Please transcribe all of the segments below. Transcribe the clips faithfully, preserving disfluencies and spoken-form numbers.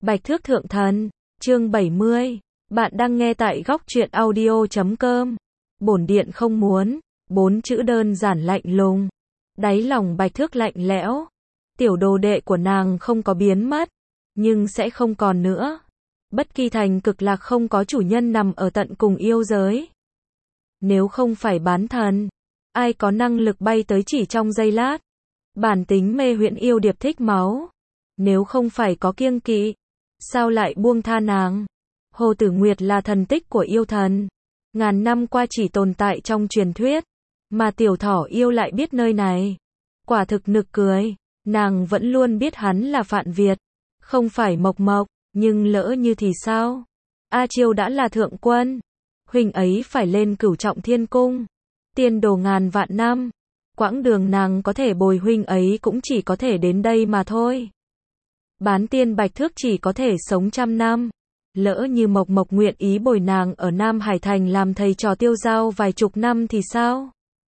Bạch Thước Thượng Thần, chương bảy mươi. Bạn đang nghe tại góc truyện audio chấm com. Bổn điện không muốn, bốn chữ đơn giản lạnh lùng. Đáy lòng Bạch Thước lạnh lẽo. Tiểu đồ đệ của nàng không có biến mất, nhưng sẽ không còn nữa. Bất Kỳ Thành cực lạc không có chủ nhân nằm ở tận cùng yêu giới. Nếu không phải bán thần, ai có năng lực bay tới chỉ trong giây lát. Bản tính mê huyễn yêu điệp thích máu. Nếu không phải có kiêng kỵ, sao lại buông tha nàng? Hồ Tử Nguyệt là thần tích của yêu thần. Ngàn năm qua chỉ tồn tại trong truyền thuyết. Mà tiểu thỏ yêu lại biết nơi này. Quả thực nực cười. Nàng vẫn luôn biết hắn là Phạn Việt. Không phải Mộc Mộc. Nhưng lỡ như thì sao? A Chiêu đã là thượng quân. Huynh ấy phải lên Cửu Trọng Thiên Cung. Tiên đồ ngàn vạn năm. Quãng đường nàng có thể bồi huynh ấy cũng chỉ có thể đến đây mà thôi. Bán tiên Bạch Thước chỉ có thể sống trăm năm. Lỡ như Mộc Mộc nguyện ý bồi nàng ở Nam Hải Thành làm thầy trò tiêu giao vài chục năm thì sao?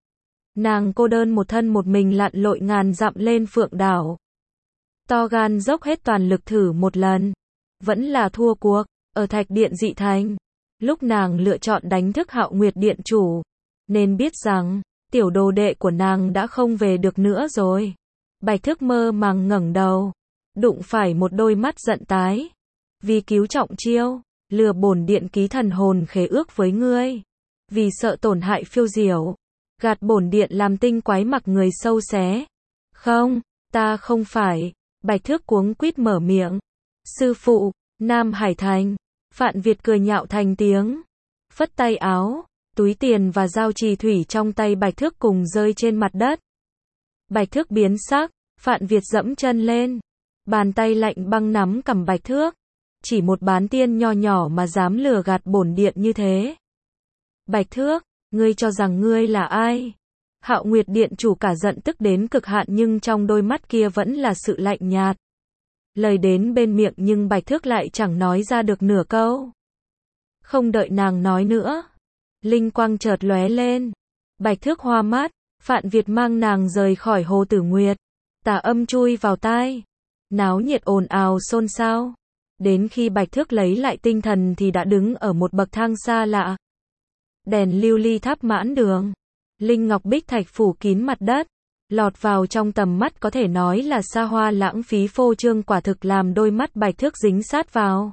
Nàng cô đơn một thân một mình lặn lội ngàn dặm lên Phượng Đảo. To gan dốc hết toàn lực thử một lần. Vẫn là thua cuộc, ở Thạch Điện Dị Thành. Lúc nàng lựa chọn đánh thức Hạo Nguyệt Điện chủ. Nên biết rằng, tiểu đồ đệ của nàng đã không về được nữa rồi. Bạch Thước mơ màng ngẩng đầu. Đụng phải một đôi mắt giận tái. Vì cứu Trọng Chiêu, lừa bổn điện ký thần hồn khế ước với ngươi. Vì sợ tổn hại phiêu diểu, gạt bổn điện làm tinh quái mặc người sâu xé. Không, ta không phải. Bạch Thước cuống quýt mở miệng. Sư phụ, Nam Hải Thành. Phạn Việt cười nhạo thành tiếng. Phất tay áo, túi tiền và dao trì thủy trong tay Bạch Thước cùng rơi trên mặt đất. Bạch Thước biến sắc, Phạn Việt dẫm chân lên. Bàn tay lạnh băng nắm cầm Bạch Thước. Chỉ một bán tiên nho nhỏ mà dám lừa gạt bổn điện như thế. Bạch Thước, ngươi cho rằng ngươi là ai? Hạo Nguyệt Điện chủ cả giận tức đến cực hạn nhưng trong đôi mắt kia vẫn là sự lạnh nhạt. Lời đến bên miệng nhưng Bạch Thước lại chẳng nói ra được nửa câu. Không đợi nàng nói nữa. Linh quang chợt lóe lên. Bạch Thước hoa mắt, Phạn Việt mang nàng rời khỏi Hồ Tử Nguyệt. Tà âm chui vào tai. Náo nhiệt ồn ào xôn xao. Đến khi Bạch Thước lấy lại tinh thần thì đã đứng ở một bậc thang xa lạ. Đèn lưu ly thắp mãn đường. Linh ngọc bích thạch phủ kín mặt đất. Lọt vào trong tầm mắt có thể nói là xa hoa lãng phí phô trương quả thực làm đôi mắt Bạch Thước dính sát vào.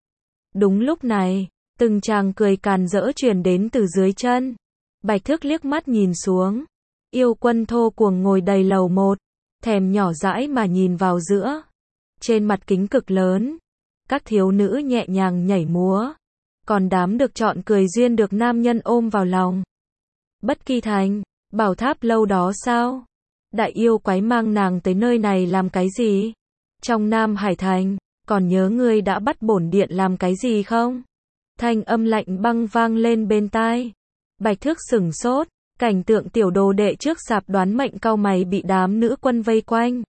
Đúng lúc này, từng chàng cười càn rỡ truyền đến từ dưới chân. Bạch Thước liếc mắt nhìn xuống. Yêu quân thô cuồng ngồi đầy lầu một. Thèm nhỏ dãi mà nhìn vào giữa. Trên mặt kính cực lớn. Các thiếu nữ nhẹ nhàng nhảy múa. Còn đám được chọn cười duyên được nam nhân ôm vào lòng. Bất Kỳ Thành, bảo tháp lâu đó sao? Đại yêu quái mang nàng tới nơi này làm cái gì? Trong Nam Hải Thành, còn nhớ ngươi đã bắt bổn điện làm cái gì không? Thanh âm lạnh băng vang lên bên tai. Bạch Thước sửng sốt, cảnh tượng tiểu đồ đệ trước sạp đoán mệnh cau mày bị đám nữ quân vây quanh.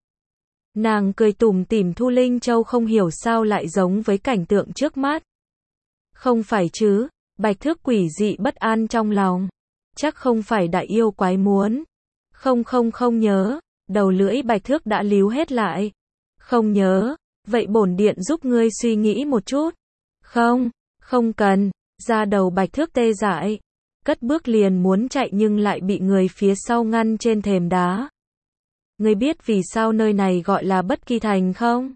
Nàng cười tủm tỉm thu linh châu không hiểu sao lại giống với cảnh tượng trước mắt. Không phải chứ, Bạch Thước quỷ dị bất an trong lòng. Chắc không phải đại yêu quái muốn. Không không không nhớ, đầu lưỡi Bạch Thước đã líu hết lại. Không nhớ, vậy bổn điện giúp ngươi suy nghĩ một chút. Không, không cần, da đầu Bạch Thước tê dại. Cất bước liền muốn chạy nhưng lại bị người phía sau ngăn trên thềm đá. Ngươi biết vì sao nơi này gọi là Bất Kỳ Thành không?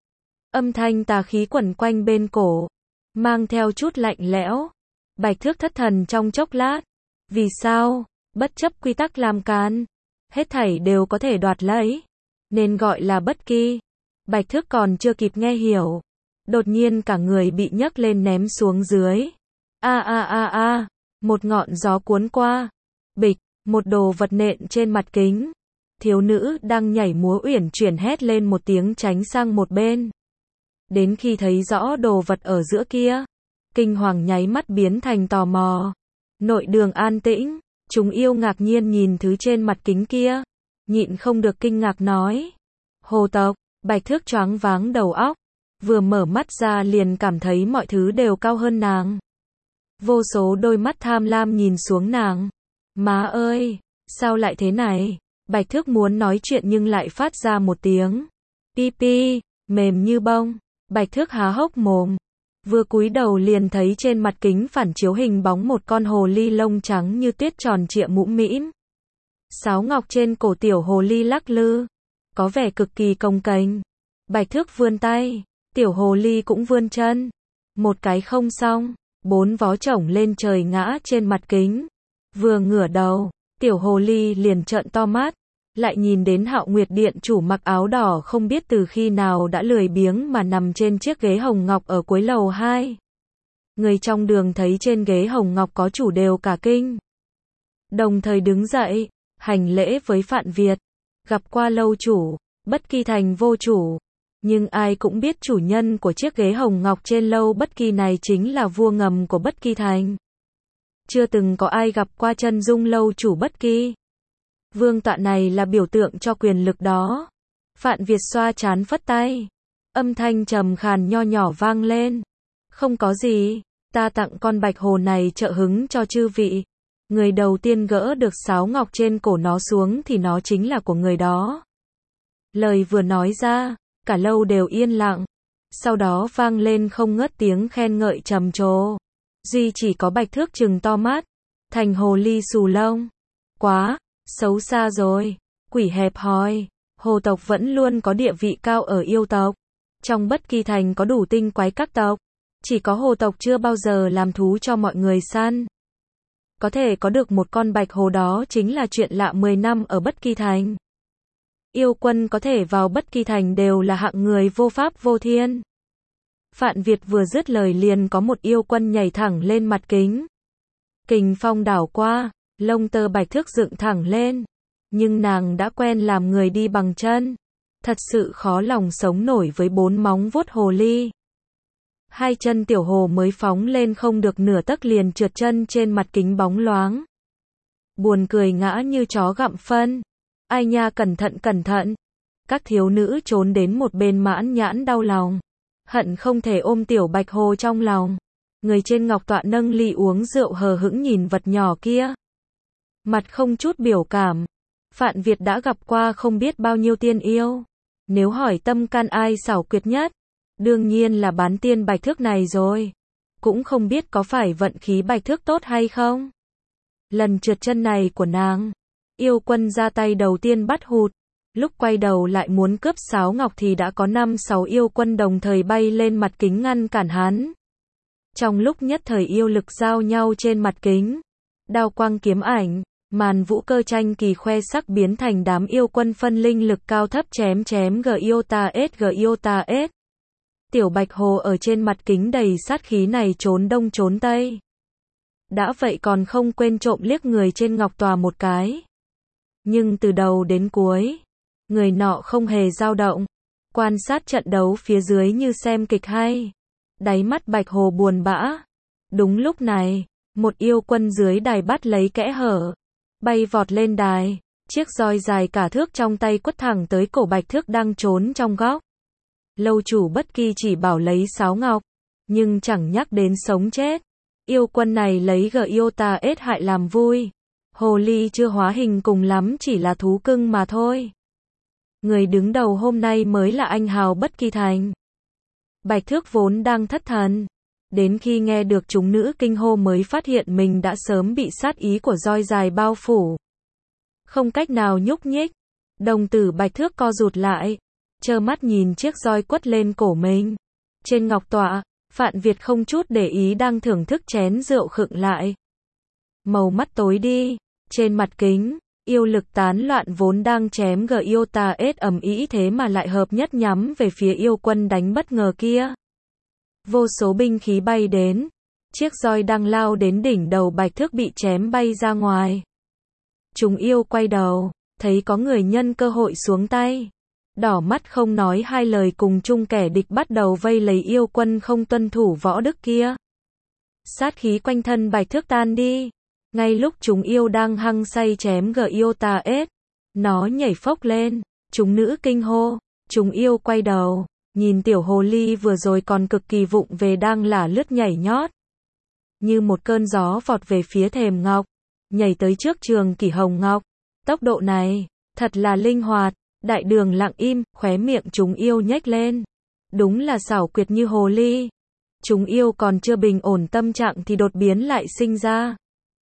Âm thanh tà khí quẩn quanh bên cổ, mang theo chút lạnh lẽo. Bạch Thước thất thần trong chốc lát. Vì sao? Bất chấp quy tắc làm can, hết thảy đều có thể đoạt lấy, nên gọi là bất kỳ. Bạch Thước còn chưa kịp nghe hiểu, đột nhiên cả người bị nhấc lên ném xuống dưới. A a a a, một ngọn gió cuốn qua, bịch, một đồ vật nện trên mặt kính. Thiếu nữ đang nhảy múa uyển chuyển hét lên một tiếng tránh sang một bên. Đến khi thấy rõ đồ vật ở giữa kia, kinh hoàng nháy mắt biến thành tò mò. Nội đường an tĩnh, chúng yêu ngạc nhiên nhìn thứ trên mặt kính kia, nhịn không được kinh ngạc nói. Hồ tộc, Bạch Thước choáng váng đầu óc, vừa mở mắt ra liền cảm thấy mọi thứ đều cao hơn nàng. Vô số đôi mắt tham lam nhìn xuống nàng. Má ơi, sao lại thế này? Bạch Thước muốn nói chuyện nhưng lại phát ra một tiếng pi pi, mềm như bông. Bạch Thước há hốc mồm. Vừa cúi đầu liền thấy trên mặt kính phản chiếu hình bóng một con hồ ly lông trắng như tuyết tròn trịa mũm mĩm. Sáo ngọc trên cổ tiểu hồ ly lắc lư, có vẻ cực kỳ cồng kềnh. Bạch Thước vươn tay, tiểu hồ ly cũng vươn chân. Một cái không xong, bốn vó chổng lên trời ngã trên mặt kính. Vừa ngửa đầu, tiểu hồ ly liền trợn to mắt, lại nhìn đến Hạo Nguyệt Điện chủ mặc áo đỏ không biết từ khi nào đã lười biếng mà nằm trên chiếc ghế hồng ngọc ở cuối lầu hai. Người trong đường thấy trên ghế hồng ngọc có chủ đều cả kinh. Đồng thời đứng dậy, hành lễ với Phạn Việt, gặp qua lâu chủ, Bất Kỳ Thành vô chủ. Nhưng ai cũng biết chủ nhân của chiếc ghế hồng ngọc trên lâu Bất Kỳ này chính là vua ngầm của Bất Kỳ Thành. Chưa từng có ai gặp qua chân dung lâu chủ Bất Kỳ. Vương tọa này là biểu tượng cho quyền lực đó. Phạn Việt xoa trán phất tay. Âm thanh trầm khàn nho nhỏ vang lên. Không có gì, ta tặng con bạch hồ này trợ hứng cho chư vị. Người đầu tiên gỡ được sáo ngọc trên cổ nó xuống thì nó chính là của người đó. Lời vừa nói ra, cả lâu đều yên lặng. Sau đó vang lên không ngớt tiếng khen ngợi trầm trồ. Duy chỉ có Bạch Thước trừng to mắt. Thành hồ ly xù lông. Quá, xấu xa rồi. Quỷ hẹp hòi. Hồ tộc vẫn luôn có địa vị cao ở yêu tộc. Trong Bất Kỳ Thành có đủ tinh quái các tộc. Chỉ có hồ tộc chưa bao giờ làm thú cho mọi người săn. Có thể có được một con bạch hồ đó chính là chuyện lạ mười năm ở Bất Kỳ Thành. Yêu quân có thể vào Bất Kỳ Thành đều là hạng người vô pháp vô thiên. Phạn Việt vừa dứt lời liền có một yêu quân nhảy thẳng lên mặt kính. Kình phong đảo qua, lông tơ Bạch Thước dựng thẳng lên. Nhưng nàng đã quen làm người đi bằng chân. Thật sự khó lòng sống nổi với bốn móng vuốt hồ ly. Hai chân tiểu hồ mới phóng lên không được nửa tấc liền trượt chân trên mặt kính bóng loáng. Buồn cười ngã như chó gặm phân. Ai nha, cẩn thận cẩn thận. Các thiếu nữ trốn đến một bên mãn nhãn đau lòng. Hận không thể ôm tiểu bạch hồ trong lòng. Người trên ngọc tọa nâng ly uống rượu hờ hững nhìn vật nhỏ kia. Mặt không chút biểu cảm. Phạn Việt đã gặp qua không biết bao nhiêu tiên yêu. Nếu hỏi tâm can ai xảo quyệt nhất, đương nhiên là bán tiên Bạch Thước này rồi. Cũng không biết có phải vận khí Bạch Thước tốt hay không. Lần trượt chân này của nàng, yêu quân ra tay đầu tiên bắt hụt. Lúc quay đầu lại muốn cướp sáo ngọc thì đã có năm sáu yêu quân đồng thời bay lên mặt kính ngăn cản hắn. Trong lúc nhất thời yêu lực giao nhau trên mặt kính, đao quang kiếm ảnh, màn vũ cơ tranh kỳ khoe sắc biến thành đám yêu quân phân linh lực cao thấp chém chém g yêu ta s g yêu ta s. Tiểu bạch hồ ở trên mặt kính đầy sát khí này trốn đông trốn tây. Đã vậy còn không quên trộm liếc người trên ngọc tòa một cái. Nhưng từ đầu đến cuối, người nọ không hề dao động, quan sát trận đấu phía dưới như xem kịch hay. Đáy mắt bạch hồ buồn bã. Đúng lúc này, một yêu quân dưới đài bắt lấy kẽ hở, bay vọt lên đài, chiếc roi dài cả thước trong tay quất thẳng tới cổ Bạch Thước đang trốn trong góc. Lâu chủ Bất Kỳ chỉ bảo lấy sáo ngọc, nhưng chẳng nhắc đến sống chết. Yêu quân này lấy g yêu ta s hại làm vui. Hồ ly chưa hóa hình cùng lắm chỉ là thú cưng mà thôi. Người đứng đầu hôm nay mới là anh hào Bất Kỳ Thành. Bạch Thước vốn đang thất thần. Đến khi nghe được chúng nữ kinh hô mới phát hiện mình đã sớm bị sát ý của roi dài bao phủ. Không cách nào nhúc nhích. Đồng tử Bạch Thước co rụt lại, trơ mắt nhìn chiếc roi quất lên cổ mình. Trên ngọc tọa, Phạn Việt không chút để ý đang thưởng thức chén rượu khựng lại. Màu mắt tối đi, trên mặt kính, yêu lực tán loạn vốn đang chém g yêu ta s ầm ĩ thế mà lại hợp nhất nhắm về phía yêu quân đánh bất ngờ kia. Vô số binh khí bay đến, chiếc roi đang lao đến đỉnh đầu Bạch Thước bị chém bay ra ngoài. Chúng yêu quay đầu, thấy có người nhân cơ hội xuống tay. Đỏ mắt không nói hai lời cùng chung kẻ địch bắt đầu vây lấy yêu quân không tuân thủ võ đức kia. Sát khí quanh thân Bạch Thước tan đi. Ngay lúc chúng yêu đang hăng say chém g yêu ta s, nó nhảy phốc lên, chúng nữ kinh hô, chúng yêu quay đầu, nhìn tiểu hồ ly vừa rồi còn cực kỳ vụng về đang lả lướt nhảy nhót. Như một cơn gió vọt về phía thềm ngọc, nhảy tới trước trường kỷ hồng ngọc. Tốc độ này, thật là linh hoạt. Đại đường lặng im, khóe miệng chúng yêu nhếch lên. Đúng là xảo quyệt như hồ ly. Chúng yêu còn chưa bình ổn tâm trạng thì đột biến lại sinh ra.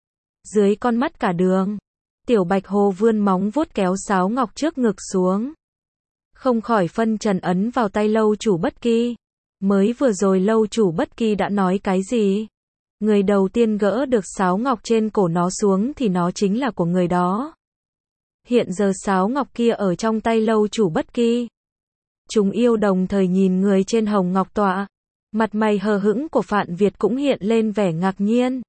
Dưới con mắt cả đường, Tiểu Bạch Hồ vươn móng vuốt kéo sáo ngọc trước ngực xuống. Không khỏi phân trần ấn vào tay lâu chủ Bất Kỳ. Mới vừa rồi lâu chủ Bất Kỳ đã nói cái gì? Người đầu tiên gỡ được sáo ngọc trên cổ nó xuống thì nó chính là của người đó. Hiện giờ sáo ngọc kia ở trong tay lâu chủ Bất Kỳ. Chúng yêu đồng thời nhìn người trên hồng ngọc tọa. Mặt mày hờ hững của Phạn Việt cũng hiện lên vẻ ngạc nhiên.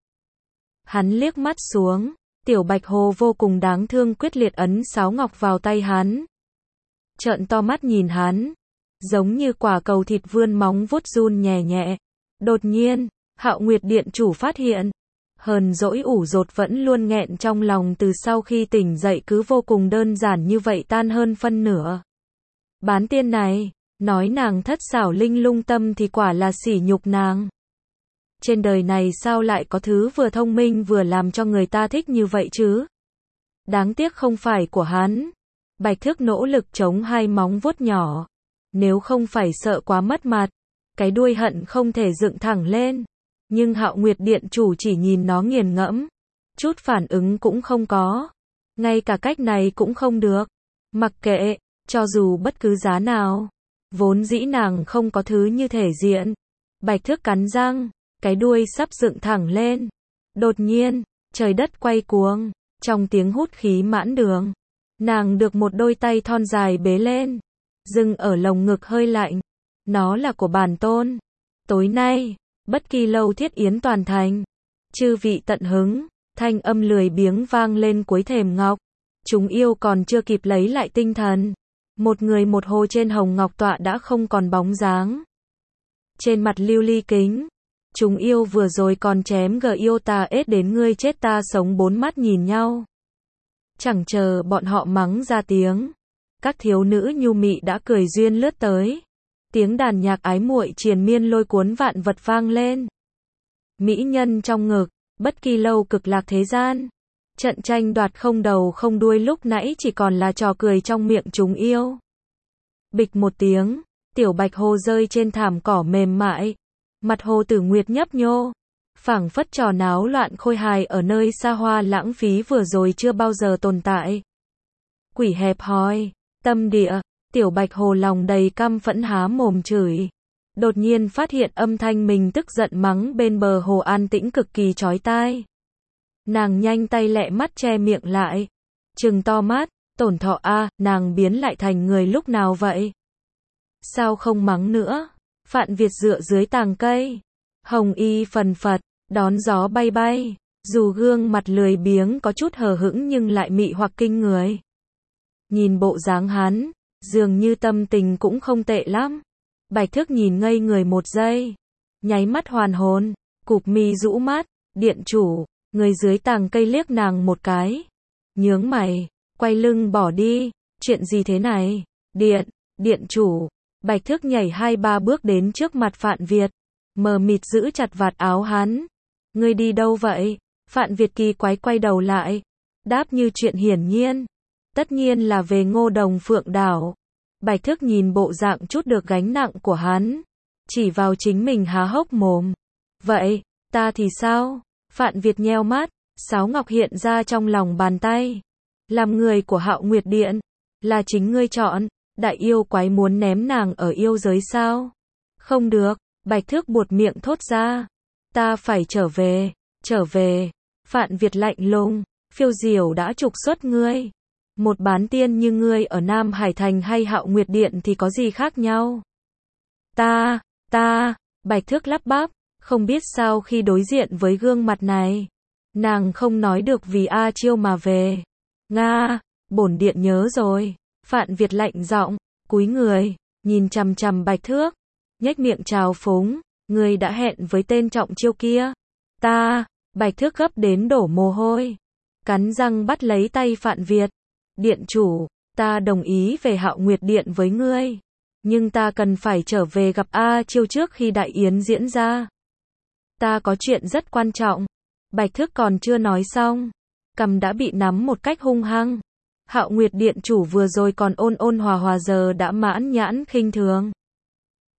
Hắn liếc mắt xuống, Tiểu Bạch Hồ vô cùng đáng thương quyết liệt ấn sáo ngọc vào tay hắn. Trợn to mắt nhìn hắn, giống như quả cầu thịt vươn móng vuốt run nhẹ nhẹ. Đột nhiên, Hạo Nguyệt Điện chủ phát hiện, hờn dỗi ủ dột vẫn luôn nghẹn trong lòng từ sau khi tỉnh dậy cứ vô cùng đơn giản như vậy tan hơn phân nửa. Bán tiên này, nói nàng thất xảo linh lung tâm thì quả là sỉ nhục nàng. Trên đời này sao lại có thứ vừa thông minh vừa làm cho người ta thích như vậy chứ? Đáng tiếc không phải của hắn. Bạch Thước nỗ lực chống hai móng vuốt nhỏ. Nếu không phải sợ quá mất mặt, cái đuôi hận không thể dựng thẳng lên. Nhưng Hạo Nguyệt Điện chủ chỉ nhìn nó nghiền ngẫm. Chút phản ứng cũng không có. Ngay cả cách này cũng không được. Mặc kệ, cho dù bất cứ giá nào. Vốn dĩ nàng không có thứ như thể diện. Bạch Thước cắn răng, cái đuôi sắp dựng thẳng lên. Đột nhiên, trời đất quay cuồng, trong tiếng hút khí mãn đường. Nàng được một đôi tay thon dài bế lên, dừng ở lồng ngực hơi lạnh. Nó là của bản tôn. Tối nay, Bất Kỳ lâu thiết yến toàn thành. Chư vị tận hứng, thanh âm lười biếng vang lên cuối thềm ngọc. Chúng yêu còn chưa kịp lấy lại tinh thần. Một người một hồ trên hồng ngọc tọa đã không còn bóng dáng. Trên mặt lưu ly kính, chúng yêu vừa rồi còn chém gờ yêu ta ết đến ngươi chết ta sống bốn mắt nhìn nhau. Chẳng chờ bọn họ mắng ra tiếng. Các thiếu nữ nhu mị đã cười duyên lướt tới. Tiếng đàn nhạc ái muội triền miên lôi cuốn vạn vật vang lên. Mỹ nhân trong ngực, Bất Kỳ lâu cực lạc thế gian. Trận tranh đoạt không đầu không đuôi lúc nãy chỉ còn là trò cười trong miệng chúng yêu. Bịch một tiếng, Tiểu Bạch Hồ rơi trên thảm cỏ mềm mại. Mặt Hồ Tử Nguyệt nhấp nhô. Phảng phất trò náo loạn khôi hài ở nơi xa hoa lãng phí vừa rồi chưa bao giờ tồn tại. Quỷ hẹp hòi, tâm địa, Tiểu Bạch Hồ lòng đầy căm phẫn há mồm chửi. Đột nhiên phát hiện âm thanh mình tức giận mắng bên bờ hồ an tĩnh cực kỳ chói tai. Nàng nhanh tay lẹ mắt che miệng lại. Trừng to mắt, tổn thọ a, nàng biến lại thành người lúc nào vậy? Sao không mắng nữa? Phạn Việt dựa dưới tàng cây. Hồng y phần phật, đón gió bay bay. Dù gương mặt lười biếng có chút hờ hững nhưng lại mị hoặc kinh người. Nhìn bộ dáng hắn, dường như tâm tình cũng không tệ lắm. Bạch Thước nhìn ngây người một giây. Nháy mắt hoàn hồn, cụp mi rũ mắt, điện chủ. Người dưới tàng cây liếc nàng một cái. Nhướng mày, quay lưng bỏ đi. Chuyện gì thế này? Điện, điện chủ. Bạch Thước nhảy hai ba bước đến trước mặt Phạn Việt. Mờ mịt giữ chặt vạt áo hắn. Ngươi đi đâu vậy? Phạn Việt kỳ quái quay đầu lại. Đáp như chuyện hiển nhiên. Tất nhiên là về Ngô Đồng Phượng Đảo. Bạch Thước nhìn bộ dạng chút được gánh nặng của hắn. Chỉ vào chính mình há hốc mồm. Vậy, ta thì sao? Phạn Việt nheo mắt, sáo ngọc hiện ra trong lòng bàn tay. Làm người của Hạo Nguyệt Điện, là chính ngươi chọn, đại yêu quái muốn ném nàng ở yêu giới sao? Không được, Bạch Thước buột miệng thốt ra. Ta phải trở về, trở về. Phạn Việt lạnh lùng, phiêu diều đã trục xuất ngươi. Một bán tiên như ngươi ở Nam Hải Thành hay Hạo Nguyệt Điện thì có gì khác nhau? Ta, ta, Bạch Thước lắp bắp. Không biết sao khi đối diện với gương mặt này, nàng không nói được vì A Chiêu mà về. Nga, bổn điện nhớ rồi. Phạn Việt lạnh giọng, cúi người, nhìn chằm chằm Bạch Thước, nhếch miệng trào phúng, ngươi đã hẹn với tên Trọng Chiêu kia. Ta, Bạch Thước gấp đến đổ mồ hôi, cắn răng bắt lấy tay Phạn Việt. Điện chủ, ta đồng ý về Hạo Nguyệt Điện với ngươi, nhưng ta cần phải trở về gặp A Chiêu trước khi đại yến diễn ra. Ta có chuyện rất quan trọng. Bạch Thước còn chưa nói xong, cằm đã bị nắm một cách hung hăng. Hạo Nguyệt Điện chủ vừa rồi còn ôn ôn hòa hòa giờ đã mãn nhãn khinh thường.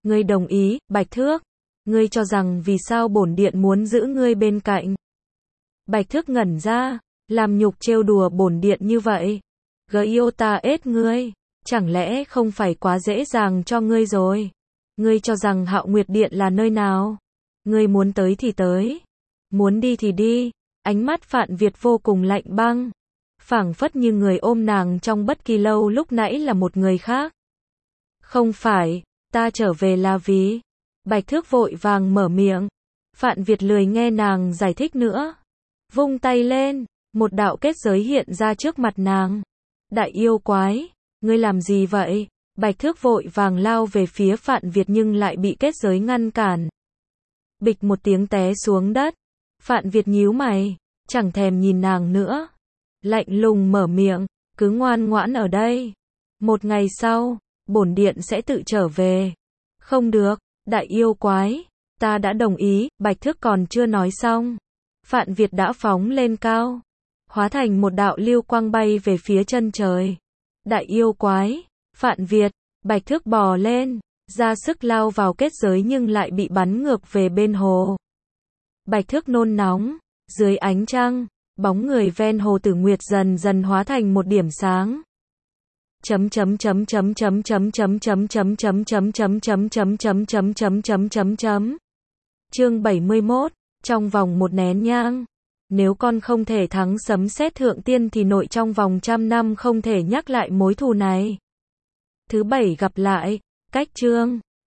Ngươi đồng ý, Bạch Thước. Ngươi cho rằng vì sao bổn điện muốn giữ ngươi bên cạnh? Bạch Thước ngẩn ra, làm nhục trêu đùa bổn điện như vậy. Gợi yêu ta ết ngươi, chẳng lẽ không phải quá dễ dàng cho ngươi rồi? Ngươi cho rằng Hạo Nguyệt Điện là nơi nào? Ngươi muốn tới thì tới, muốn đi thì đi. Ánh mắt Phạn Việt vô cùng lạnh băng, phảng phất như người ôm nàng trong bất kỳ lâu lúc nãy là một người khác. Không phải, ta trở về là vì... Bạch Thước vội vàng mở miệng. Phạn Việt lười nghe nàng giải thích nữa. Vung tay lên, một đạo kết giới hiện ra trước mặt nàng. Đại yêu quái, ngươi làm gì vậy? Bạch Thước vội vàng lao về phía Phạn Việt nhưng lại bị kết giới ngăn cản. Bịch một tiếng té xuống đất. Phạn Việt nhíu mày, chẳng thèm nhìn nàng nữa. Lạnh lùng mở miệng, cứ ngoan ngoãn ở đây. Một ngày sau, bổn điện sẽ tự trở về. Không được, đại yêu quái, ta đã đồng ý. Bạch Thước còn chưa nói xong, Phạn Việt đã phóng lên cao, hóa thành một đạo lưu quang bay về phía chân trời. Đại yêu quái, Phạn Việt, Bạch Thước bò lên, ra sức lao vào kết giới nhưng lại bị bắn ngược về bên hồ. Bạch Thước nôn nóng, dưới ánh trăng, bóng người ven hồ Tử Nguyệt dần dần hóa thành một điểm sáng. Chấm chấm chấm chấm chấm chấm chấm chấm chấm chấm chấm chấm chấm chấm chấm chấm chấm chấm chấm chấm. Chương bảy mươi mốt, trong vòng một nén nhang, nếu con không thể thắng sấm sét thượng tiên thì nội trong vòng trăm năm không thể nhắc lại mối thù này. Thứ bảy gặp lại, cách chương